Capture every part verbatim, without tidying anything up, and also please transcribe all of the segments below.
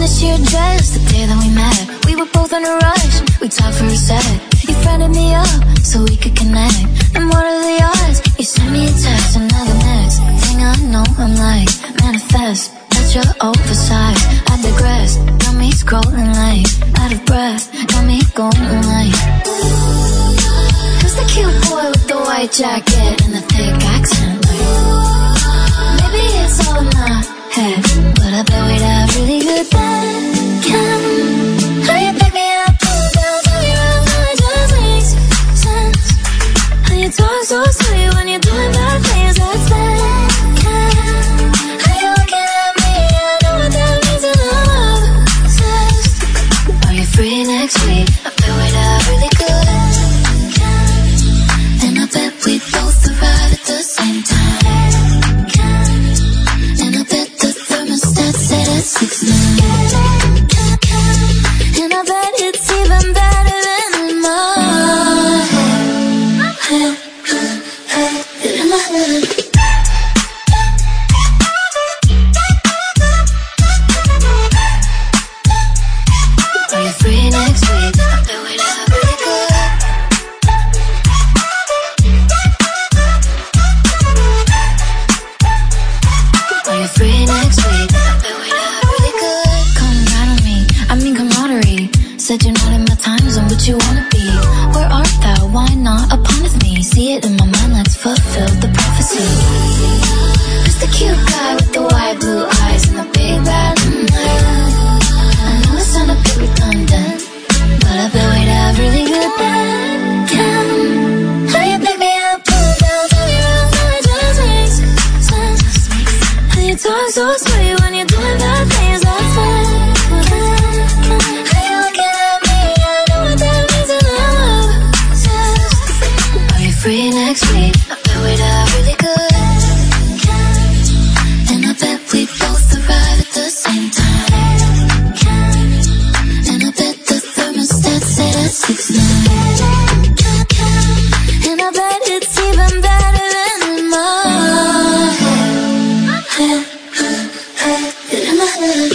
miss your dress the day that we met. We were both in a rush, we talked for a sec. You friended me up so we could connect. And what are the odds? You sent me a text and now the next thing I know I'm like, manifest. That you're oversized, I digress. Got me scrolling like, out of breath. Got me going like, who's the cute boy with the white jacket and the thick accent? Like, maybe it's all in my head, but I bet we'd have really good then. Can how you pick me up, pull down, tell me around, how it just makes sense. How you talk so sweet when you're doing bad things, that's that. Can how you looking at me, I know what that means and I'm obsessed. Are you free next week? I bet we'd have really good. And I bet we both arrive at the same time. And I bet the thermostat set at six nine. And I bet it's even better than in my head. In my head. Are you free next week? I bet we'd have really good. Are you free next week? I bet we'd have really good. Come right on me, I mean camaraderie. Said you're not in my time zone, but you wanna be. Where art thou? Why not upon with me? See it in my mind, let's fulfill the prophecy. Who's the cute guy with the wide blue eyes and the big bad mm-hmm. I know it sound a bit redundant, but I bet we'd have really good then. Can how you pick me up, pull down, tell me around, how it just makes sense. How you talk so sweet when you're doing bad things, that's that. How you looking at me, I know what that means and I'm obsessed. Are you free next week? I bet we'd have really good. And I bet we both arrive at the same time. And I bet the thermostat set at six nine. And I bet it's even better than in my head. In my head.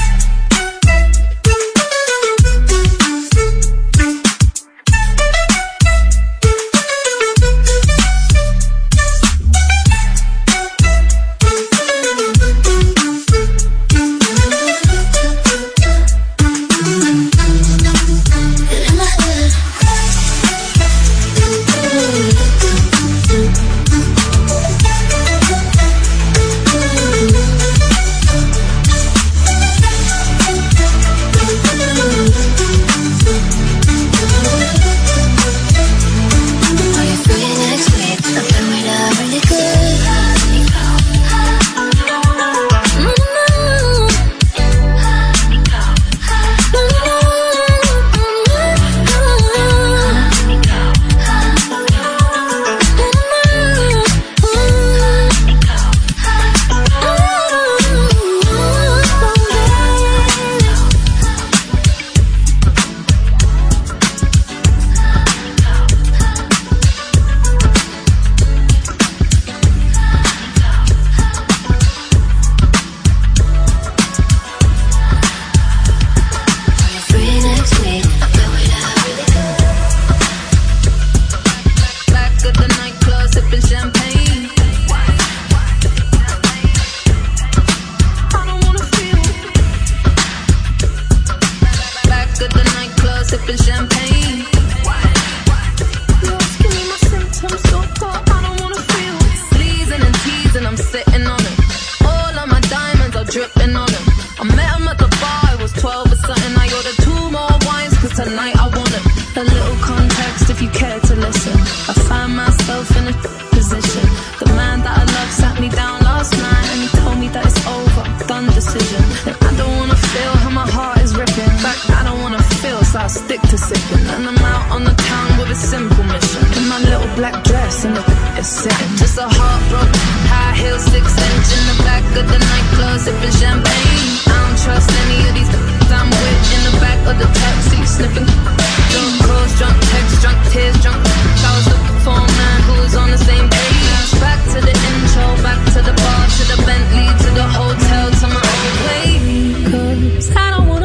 Just a heartbroken high heel, six inch in the back of the nightclub, sipping champagne. I don't trust any of these I'm with in the back of the taxi, sniffing. Drunk calls, drunk texts, drunk tears, drunk. I was looking for a man who was on the same page. Back to the intro, back to the bar, to the Bentley, to the hotel, to my own way. 'Cause I don't want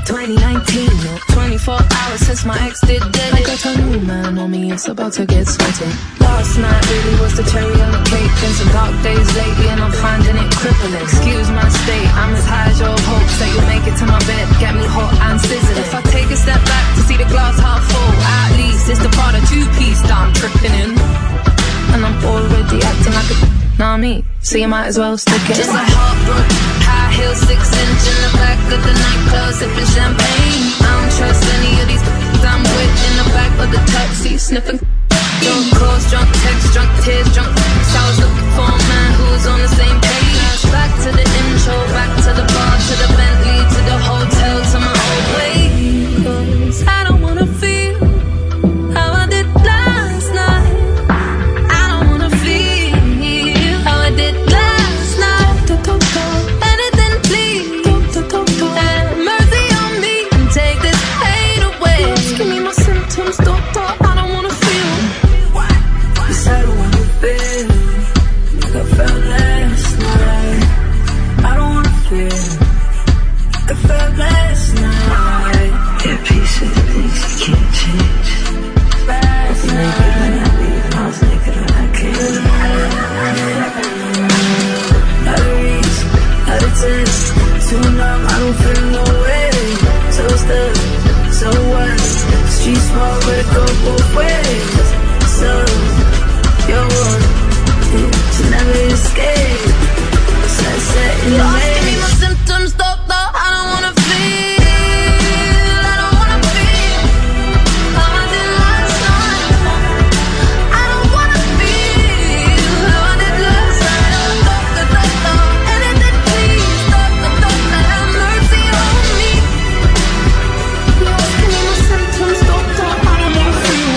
twenty nineteen, twenty-four hours since my ex did dead. I got a new man on me, it's about to get sweaty. Last night really was the cherry on the cake. Been some dark days lately and I'm finding it crippling. Excuse my state, I'm as high as your hopes that you'll make it to my bed, get me hot and sizzling. If I take a step back to see the glass half full, at least it's the part of two-piece that I'm tripping in. And I'm already acting like a nah me, so you might as well stick it. Just a heartbroken, high heel, six inch in the back of the nightclub, sipping champagne. I don't trust any of these I'm with in the back of the taxi, sniffing. Drunk calls, drunk texts, drunk tears, drunk texts. I was looking for a man who was on the same page. Back to the intro, back to the bar, to the Bentley, to the hotel, to my old way. 'Cause I don't wanna feel how I did last night. I don't wanna feel how I did last night. Anything please, have mercy on me and take this pain away. Just give me my symptoms, doctor, I don't wanna feel. Yes, I don't wanna feel like I felt last night. I don't wanna feel like I felt last night. Yeah, peace with the things you can't change. I was naked when I leave, and I was naked when I came. Out of reach, out of touch, too numb, I don't feel no way. So stuck, so what? Street small, but it go both ways. So, you're one, to never escape. Sunset in the Lost, give me my symptoms, doctor, I don't wanna feel. I don't wanna feel how I did last night. I don't wanna feel how I did last night. Doctor, doctor, anything please, doctor, doctor, have mercy on me. Lost, give me my symptoms, doctor, I don't wanna feel.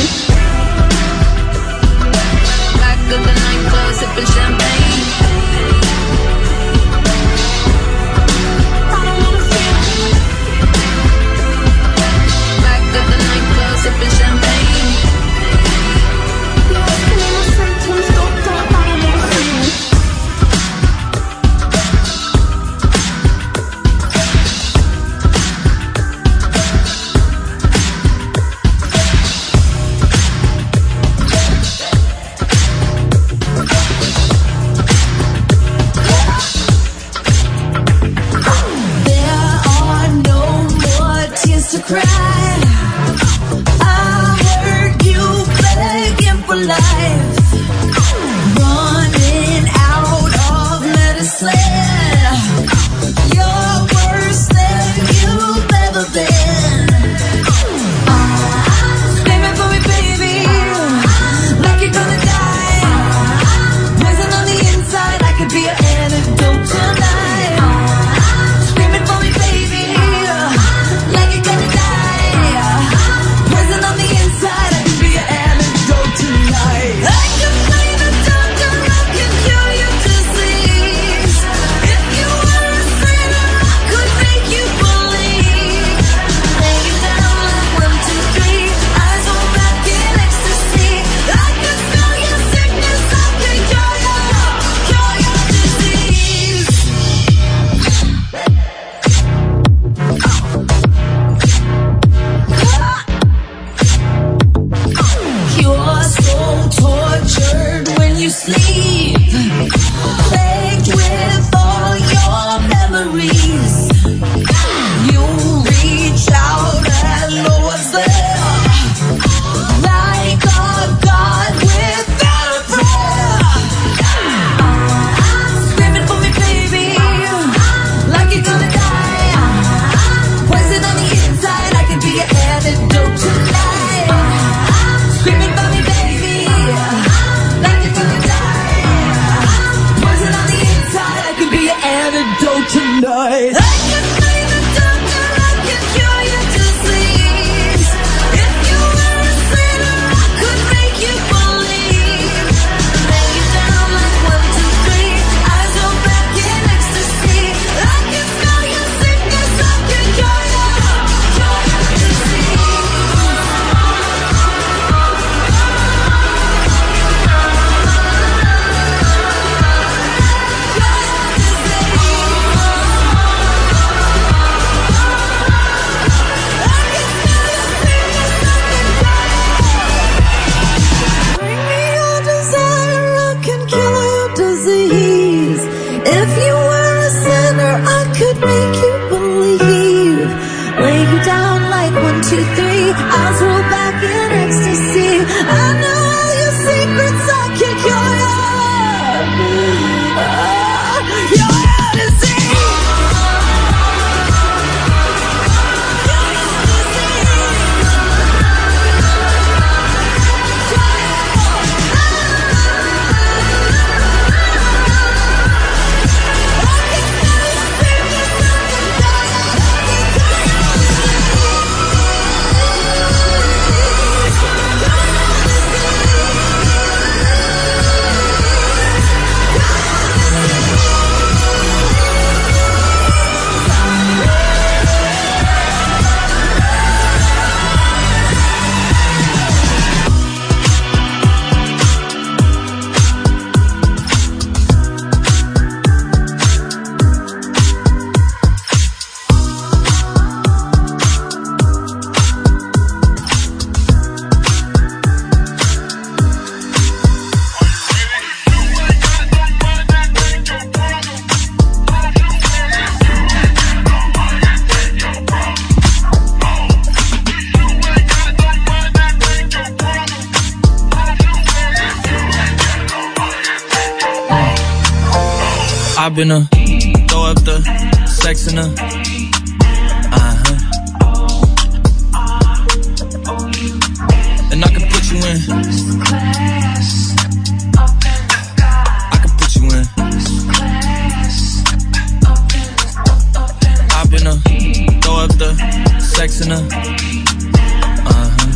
Back of the nightclub, sipping champagne. I don't wanna feel. Back of the nightclub, sipping champagne. Lost, give me my symptoms, doctor, I don't wanna feel. There are no more tears to cry. I heard you begging for life, running out of medicine. You're worse than you've ever been. Screaming for me, baby, like you're gonna die. Poison on the inside, I could be an antidote tonight. Screaming for me, baby, like you're gonna die. Poison on the inside, I could be an antidote tonight. I could play the doctor, I can cure your disease. If you were a sinner, I could make you believe. Lay you down like one, two, three, eyes on back in ecstasy. I could smell your sickness, I can cure your, cure your disease. You're so tortured when you sleep, plagued with all your memories. You reach out and know what's there, like a god without a prayer. Screaming for me, baby, like you're gonna die. Poison on the inside, I could be an antidote tonight. Screaming for me, baby, like you're gonna die. Poison on the inside, I could be an antidote tonight. I could play the doctor, I can cure your disease. If you were a sinner, I could make you believe. Lay you down like one, two, three, eyes on back in ecstasy. I can smell your sickness, I can cure your, cure your disease. Cure your disease. I've been a throw up the sex in a uh-huh. And I can put you in. I can put you in. I've been a throw up the sex in a uh-huh.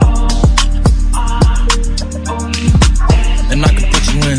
And I can put you in.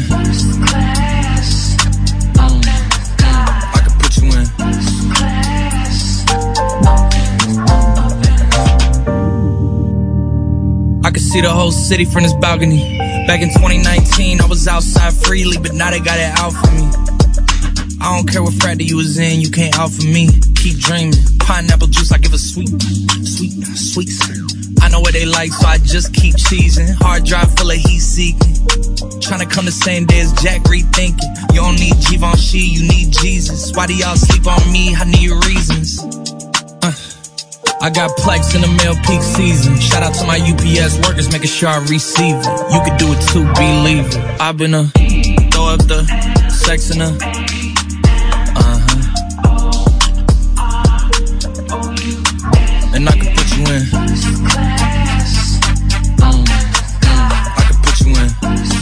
I could see the whole city from this balcony. Back in twenty nineteen, I was outside freely, but now they got it out for me. I don't care what frat you was in, you can't out for me. Keep dreaming, pineapple juice, I give a sweet, sweet, sweet. I know what they like, so I just keep cheesing. Hard drive full of heat seeking. Tryna come the same day as Jack, rethinking. You don't need Givenchy, you need Jesus. Why do y'all sleep on me? I need reasons. Uh. I got Plex in the mail peak season. Shout out to my U P S workers, making sure I receive it. You could do it too, believe it. I've been a throw up the sex in a uh-huh. And I can put you in. Mm. I can put you in.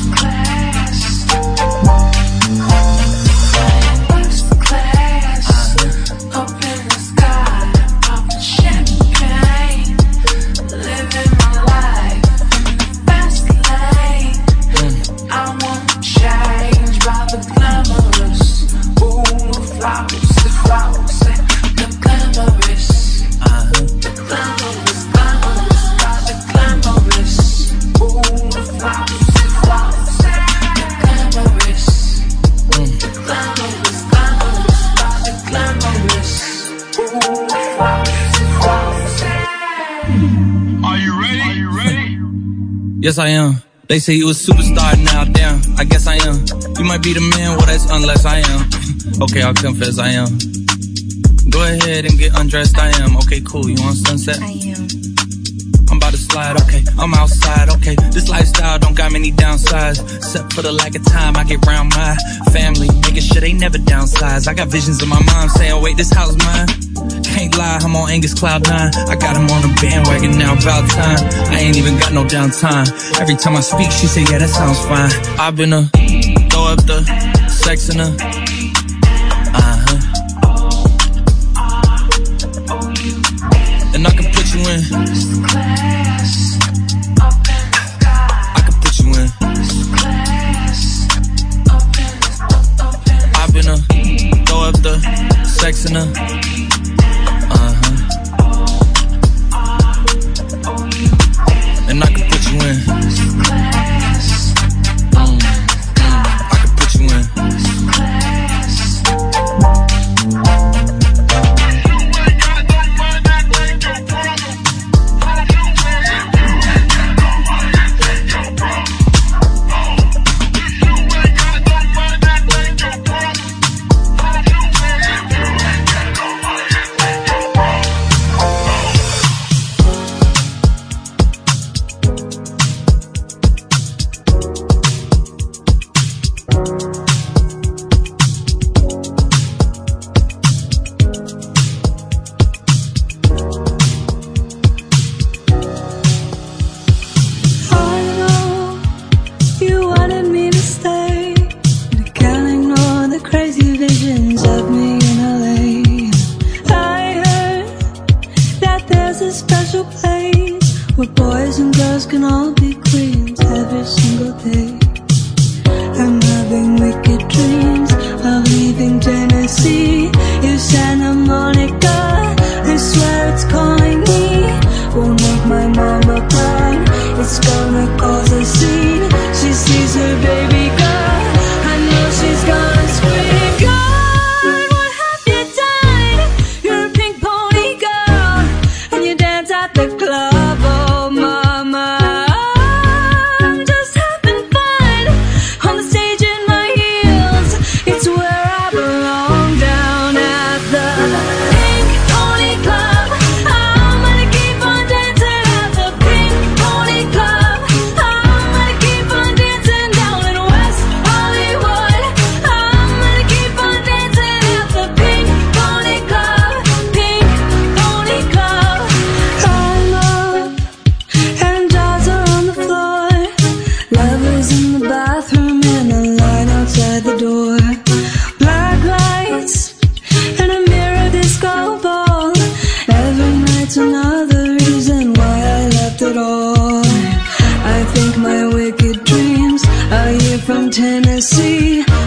Yes, I am. They say you a superstar now, damn, I guess I am. You might be the man, well that's unless I am. Okay, I'll confess I am. Go ahead and get undressed, I am. Okay, cool, you want sunset? I am. I'm about to slide, okay, I'm outside, okay. This lifestyle don't got many downsides. Except for the lack of time I get around my family, making sure they never downsize. I got visions of my mom saying, wait, this house mine. Can't lie, I'm on Angus Cloud nine. I got him on the bandwagon now, about time. I ain't even got no downtime. Every time I speak, she say, yeah, that sounds fine. I've been a throw up the sex in a uh-huh. And I can put you in. I can put you in. I've been a throw up the sex in a uh-huh. And I can put you in. Mm. I can put you in.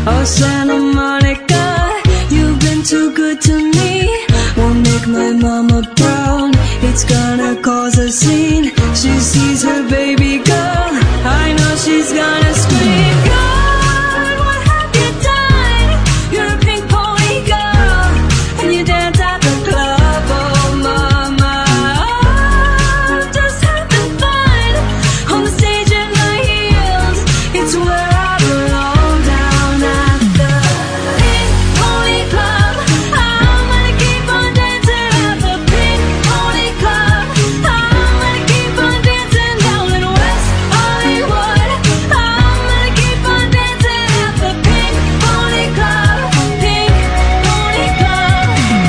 Oh, Santa Monica, you've been too good to me. Won't make my mama proud, it's gonna cause a scene. She sees her baby girl, I know she's gonna scream. God, what have you done? You're a pink pony girl, and you dance at the club. Oh mama, oh, just having fun on the stage in my heels. It's where I belong, down at the Pink Pony Club. I'm gonna keep on dancing at the Pink Pony Club. I'm gonna keep on dancing down in West Hollywood. I'm gonna keep on dancing at the Pink Pony Club. Pink Pony Club.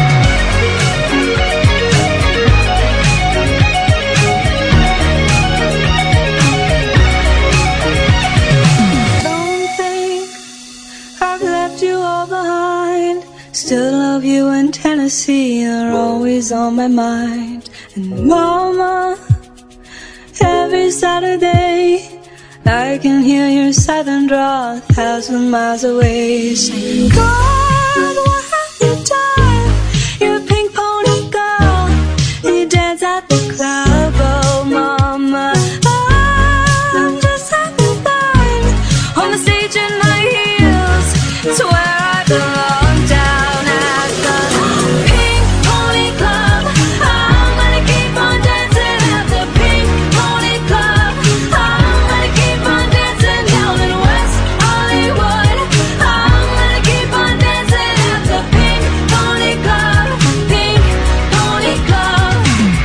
Don't think I've left you all behind. Still love you in Tennessee, you're always on my mind. And mama, every Saturday I can hear your southern drawl a thousand miles away, saying, God, what have you done? You're a pink pony girl, and you dance at the club. Oh mama, I'm just having fun on the stage in my heels. It's where I belong, down at the Pink Pony Club. I'm gonna keep on dancing at the Pink Pony Club. I'm gonna keep on dancing down in West Hollywood. I'm gonna keep on dancing at the Pink Pony Club. Pink Pony Club.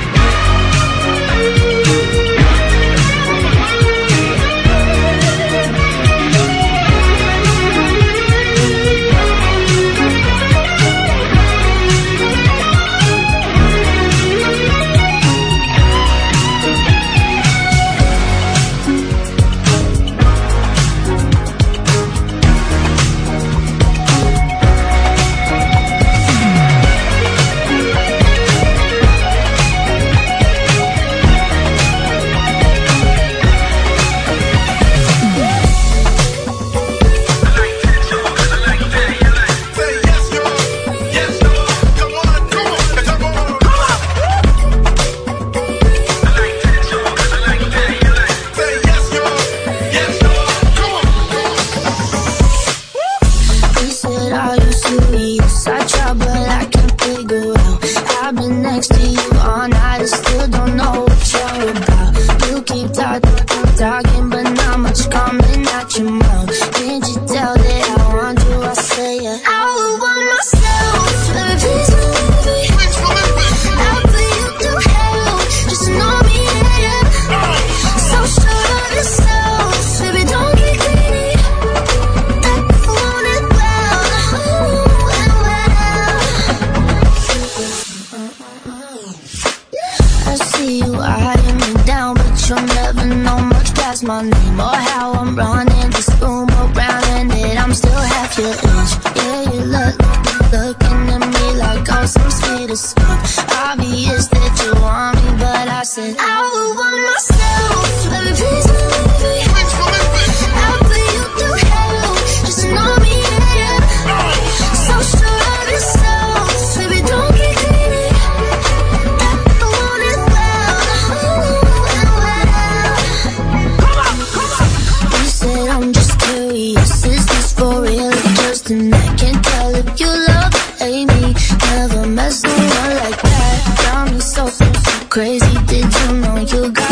He said, are you serious? I try, but I can't figure out. I've been next to you all night, I still don't know what you're about. You keep talking, keep talking, but not much coming out your mouth. Can't you tell that I want you? I say it. I would want myself, baby, please believe me. I'll put you through hell, just to know me, yeah, yeah. So sure of yourself, baby, don't get greedy. I want it well, ooh, and well. I see you eyeing me down, but you'll never know much past my name or how I'm running this room around, and that I'm still half your age. Yeah, you look, looking at me like I'm some sweet escape. Obvious that you want me, but I said I would want myself, baby, please believe me. I'll put you through hell, just to know me, yeah, yeah. So sure of yourself, baby, don't get greedy. I want it well, ooh, and well. You said I'm just curious, is this for real or just an act? Can't tell if you love or hate me. Never met someone like that. Got me so, so crazy. Did you know you got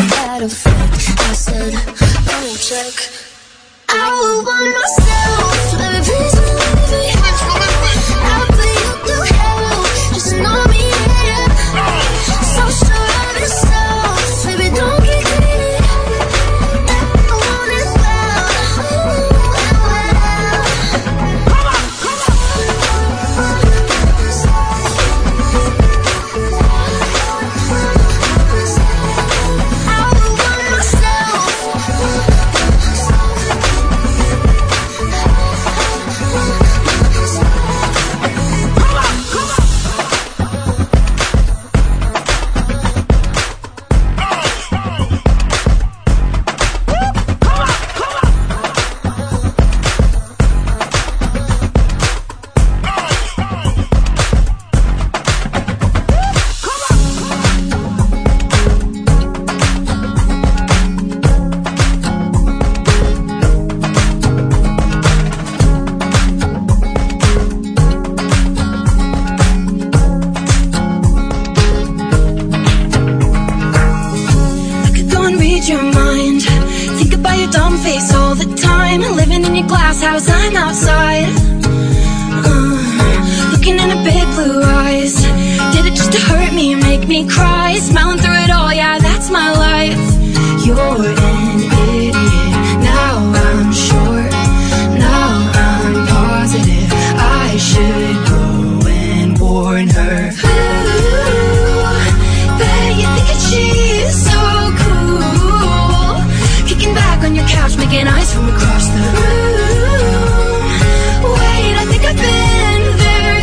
blue eyes. Did it just to hurt me and make me cry? Smiling through it all, yeah, that's my life. You're an idiot, now I'm sure. Now I'm positive I should go and warn her. Ooh, bet you think that she's so cool, kicking back on your couch, making eyes from across the room. Wait, I think I've been there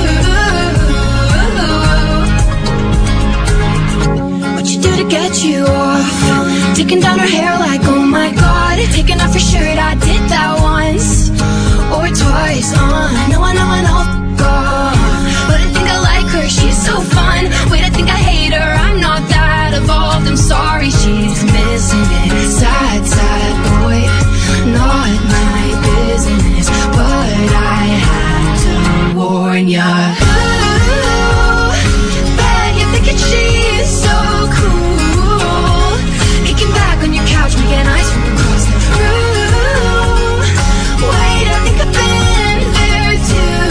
too. What'd you do to get you off? Taking down her hair like, oh my god. Taking off her shirt, I did that once or twice. Uh, I know, I know, I know, God. But I think I like her, she's so fun. Wait, I think I hate her, I'm not that evolved. I'm sorry, she's missing it. Sad, sad boy, not my business, but I had to warn ya. Ooh, bet you're thinking she's so cool, kicking back on your couch, making eyes from across the room. Wait, I think I've been there too.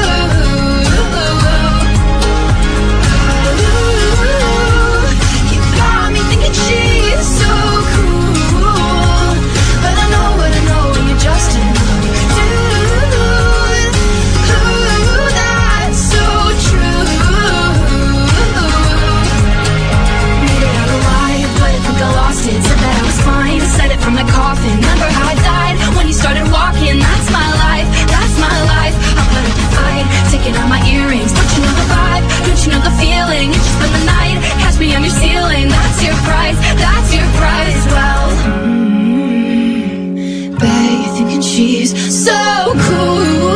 Ooh, you got me thinking she's so cool, but I know what I know, and you're just another dude. Ooh, that's so true. Made it out alive, but I think I lost it. Said that I was fine, said it from the coffin. Remember how I died when you started walking? That's my life, that's my life. I put up a fight, taking out my earrings. Don't you know the vibe? Don't you know the feeling? You just spend the night, catch me on your ceiling. That's your price, that's your price. Well, mm, bet you're thinking she's so cool,